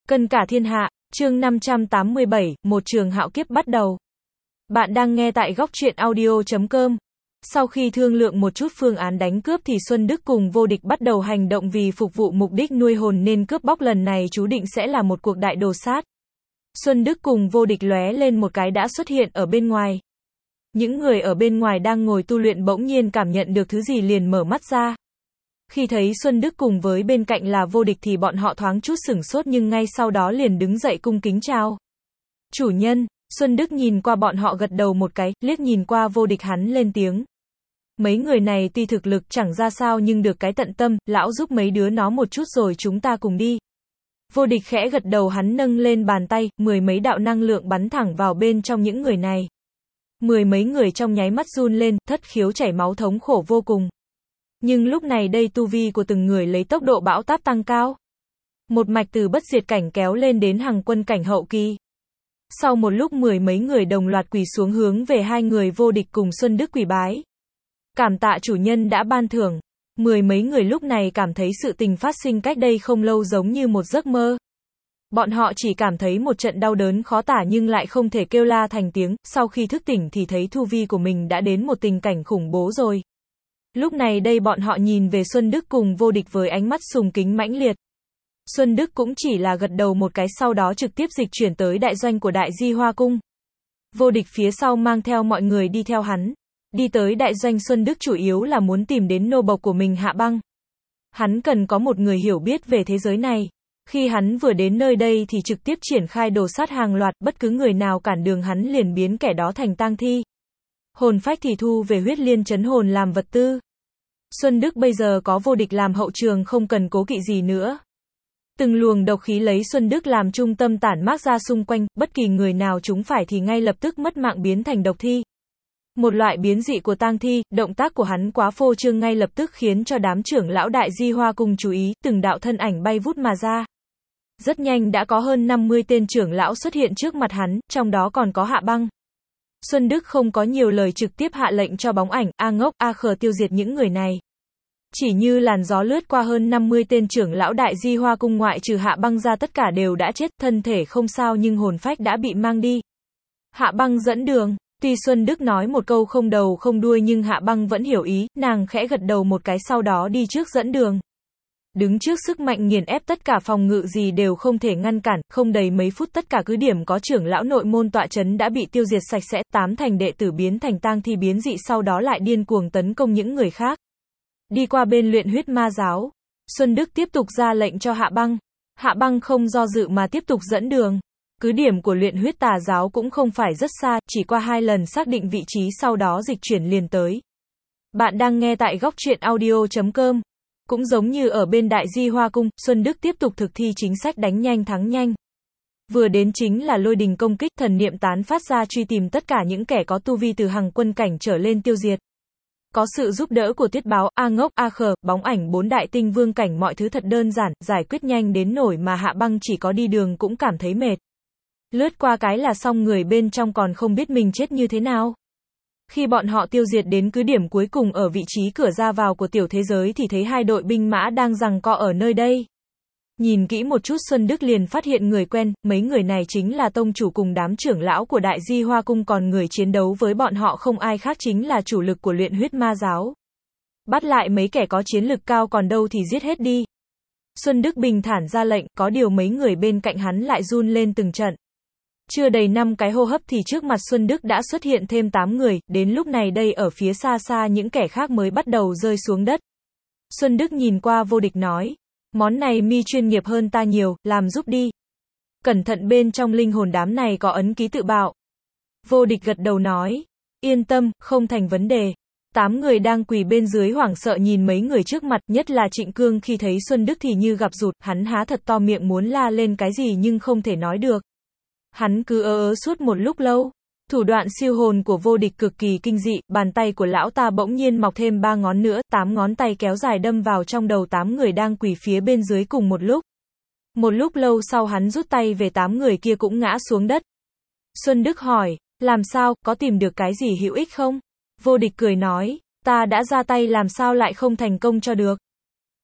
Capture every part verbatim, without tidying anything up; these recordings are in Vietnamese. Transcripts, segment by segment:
Cân cả thiên hạ, chương năm trăm tám mươi bảy, một trường hạo kiếp bắt đầu. Bạn đang nghe tại góc truyện audio chấm com. Sau khi thương lượng một chút phương án đánh cướp thì Xuân Đức cùng Vô Địch bắt đầu hành động vì phục vụ mục đích nuôi hồn nên cướp bóc lần này chú định sẽ là một cuộc đại đồ sát. Xuân Đức cùng Vô Địch lóe lên một cái đã xuất hiện ở bên ngoài. Những người ở bên ngoài đang ngồi tu luyện bỗng nhiên cảm nhận được thứ gì liền mở mắt ra. Khi thấy Xuân Đức cùng với bên cạnh là Vô Địch thì bọn họ thoáng chút sửng sốt nhưng ngay sau đó liền đứng dậy cung kính chào. Chủ nhân, Xuân Đức nhìn qua bọn họ gật đầu một cái, liếc nhìn qua Vô Địch hắn lên tiếng. Mấy người này tuy thực lực chẳng ra sao nhưng được cái tận tâm, lão giúp mấy đứa nó một chút rồi chúng ta cùng đi. Vô Địch khẽ gật đầu hắn nâng lên bàn tay, mười mấy đạo năng lượng bắn thẳng vào bên trong những người này. Mười mấy người trong nháy mắt run lên, thất khiếu chảy máu thống khổ vô cùng. Nhưng lúc này đây tu vi của từng người lấy tốc độ bão táp tăng cao. Một mạch từ bất diệt cảnh kéo lên đến hằng quân cảnh hậu kỳ. Sau một lúc mười mấy người đồng loạt quỳ xuống hướng về hai người Vô Địch cùng Xuân Đức quỳ bái. Cảm tạ chủ nhân đã ban thưởng. Mười mấy người lúc này cảm thấy sự tình phát sinh cách đây không lâu giống như một giấc mơ. Bọn họ chỉ cảm thấy một trận đau đớn khó tả nhưng lại không thể kêu la thành tiếng, sau khi thức tỉnh thì thấy tu vi của mình đã đến một tình cảnh khủng bố rồi. Lúc này đây bọn họ nhìn về Xuân Đức cùng Vô Địch với ánh mắt sùng kính mãnh liệt. Xuân Đức cũng chỉ là gật đầu một cái sau đó trực tiếp dịch chuyển tới đại doanh của Đại Di Hoa Cung. Vô Địch phía sau mang theo mọi người đi theo hắn. Đi tới đại doanh Xuân Đức chủ yếu là muốn tìm đến nô bộc của mình Hạ Băng. Hắn cần có một người hiểu biết về thế giới này. Khi hắn vừa đến nơi đây thì trực tiếp triển khai đồ sát hàng loạt, bất cứ người nào cản đường hắn liền biến kẻ đó thành tang thi. Hồn phách thì thu về huyết liên trấn hồn làm vật tư. Xuân Đức bây giờ có Vô Địch làm hậu trường không cần cố kỵ gì nữa. Từng luồng độc khí lấy Xuân Đức làm trung tâm tản mát ra xung quanh, bất kỳ người nào chúng phải thì ngay lập tức mất mạng biến thành độc thi. Một loại biến dị của tang thi, động tác của hắn quá phô trương ngay lập tức khiến cho đám trưởng lão Đại Di Hoa Cung chú ý, từng đạo thân ảnh bay vút mà ra. Rất nhanh đã có hơn năm mươi tên trưởng lão xuất hiện trước mặt hắn, trong đó còn có Hạ Băng. Xuân Đức không có nhiều lời trực tiếp hạ lệnh cho bóng ảnh, A Ngốc, A Khờ tiêu diệt những người này. Chỉ như làn gió lướt qua hơn năm mươi tên trưởng lão Đại Di Hoa Cung ngoại trừ Hạ Băng ra tất cả đều đã chết, thân thể không sao nhưng hồn phách đã bị mang đi. Hạ Băng dẫn đường. Tuy Xuân Đức nói một câu không đầu không đuôi nhưng Hạ Băng vẫn hiểu ý, nàng khẽ gật đầu một cái sau đó đi trước dẫn đường. Đứng trước sức mạnh nghiền ép tất cả phòng ngự gì đều không thể ngăn cản, không đầy mấy phút tất cả cứ điểm có trưởng lão nội môn tọa chấn đã bị tiêu diệt sạch sẽ, tám thành đệ tử biến thành tang thi biến dị sau đó lại điên cuồng tấn công những người khác. Đi qua bên luyện huyết ma giáo, Xuân Đức tiếp tục ra lệnh cho Hạ Băng. Hạ Băng không do dự mà tiếp tục dẫn đường. Cứ điểm của luyện huyết tà giáo cũng không phải rất xa, chỉ qua hai lần xác định vị trí sau đó dịch chuyển liền tới. Bạn đang nghe tại góc truyện audio chấm com. Cũng giống như ở bên Đại Di Hoa Cung, Xuân Đức tiếp tục thực thi chính sách đánh nhanh thắng nhanh. Vừa đến chính là lôi đình công kích, thần niệm tán phát ra truy tìm tất cả những kẻ có tu vi từ hằng quân cảnh trở lên tiêu diệt. Có sự giúp đỡ của Tiết Báo, A Ngốc, A Khờ, bóng ảnh bốn đại tinh vương cảnh mọi thứ thật đơn giản, giải quyết nhanh đến nổi mà Hạ Băng chỉ có đi đường cũng cảm thấy mệt. Lướt qua cái là xong người bên trong còn không biết mình chết như thế nào. Khi bọn họ tiêu diệt đến cứ điểm cuối cùng ở vị trí cửa ra vào của tiểu thế giới thì thấy hai đội binh mã đang giằng co ở nơi đây. Nhìn kỹ một chút Xuân Đức liền phát hiện người quen, mấy người này chính là tông chủ cùng đám trưởng lão của Đại Di Hoa Cung còn người chiến đấu với bọn họ không ai khác chính là chủ lực của luyện huyết ma giáo. Bắt lại mấy kẻ có chiến lực cao còn đâu thì giết hết đi. Xuân Đức bình thản ra lệnh, có điều mấy người bên cạnh hắn lại run lên từng trận. Chưa đầy năm cái hô hấp thì trước mặt Xuân Đức đã xuất hiện thêm tám người, đến lúc này đây ở phía xa xa những kẻ khác mới bắt đầu rơi xuống đất. Xuân Đức nhìn qua Vô Địch nói, món này mi chuyên nghiệp hơn ta nhiều, làm giúp đi. Cẩn thận bên trong linh hồn đám này có ấn ký tự bạo. Vô Địch gật đầu nói, yên tâm, không thành vấn đề. Tám người đang quỳ bên dưới hoảng sợ nhìn mấy người trước mặt, nhất là Trịnh Cương khi thấy Xuân Đức thì như gặp rụt, hắn há thật to miệng muốn la lên cái gì nhưng không thể nói được. Hắn cứ ớ ớ suốt một lúc lâu. Thủ đoạn siêu hồn của Vô Địch cực kỳ kinh dị, bàn tay của lão ta bỗng nhiên mọc thêm ba ngón nữa, tám ngón tay kéo dài đâm vào trong đầu tám người đang quỳ phía bên dưới cùng một lúc. Một lúc lâu sau hắn rút tay về tám người kia cũng ngã xuống đất. Xuân Đức hỏi, làm sao, có tìm được cái gì hữu ích không? Vô Địch cười nói, ta đã ra tay làm sao lại không thành công cho được.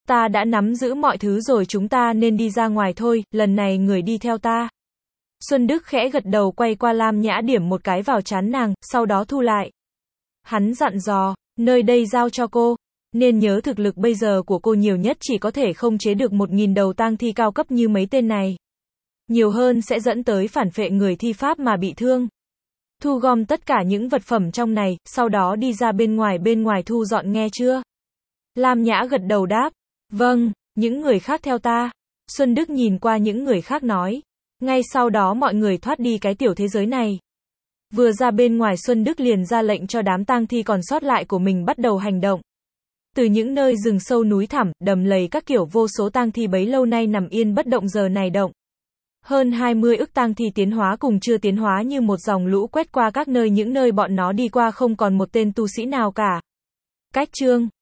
Ta đã nắm giữ mọi thứ rồi, chúng ta nên đi ra ngoài thôi, lần này người đi theo ta. Xuân Đức khẽ gật đầu, quay qua Lam Nhã điểm một cái vào trán nàng, sau đó thu lại. Hắn dặn dò, nơi đây giao cho cô. Nên nhớ thực lực bây giờ của cô nhiều nhất chỉ có thể không chế được một nghìn đầu tang thi cao cấp như mấy tên này. Nhiều hơn sẽ dẫn tới phản phệ người thi pháp mà bị thương. Thu gom tất cả những vật phẩm trong này, sau đó đi ra bên ngoài bên ngoài thu dọn, nghe chưa? Lam Nhã gật đầu đáp. Vâng, những người khác theo ta. Xuân Đức nhìn qua những người khác nói. Ngay sau đó mọi người thoát đi cái tiểu thế giới này. Vừa ra bên ngoài, Xuân Đức liền ra lệnh cho đám tang thi còn sót lại của mình bắt đầu hành động. Từ những nơi rừng sâu núi thẳm, đầm lầy các kiểu, vô số tang thi bấy lâu nay nằm yên bất động giờ này động. Hơn hai mươi ức tang thi tiến hóa cùng chưa tiến hóa như một dòng lũ quét qua các nơi, những nơi bọn nó đi qua không còn một tên tu sĩ nào cả. Cách chương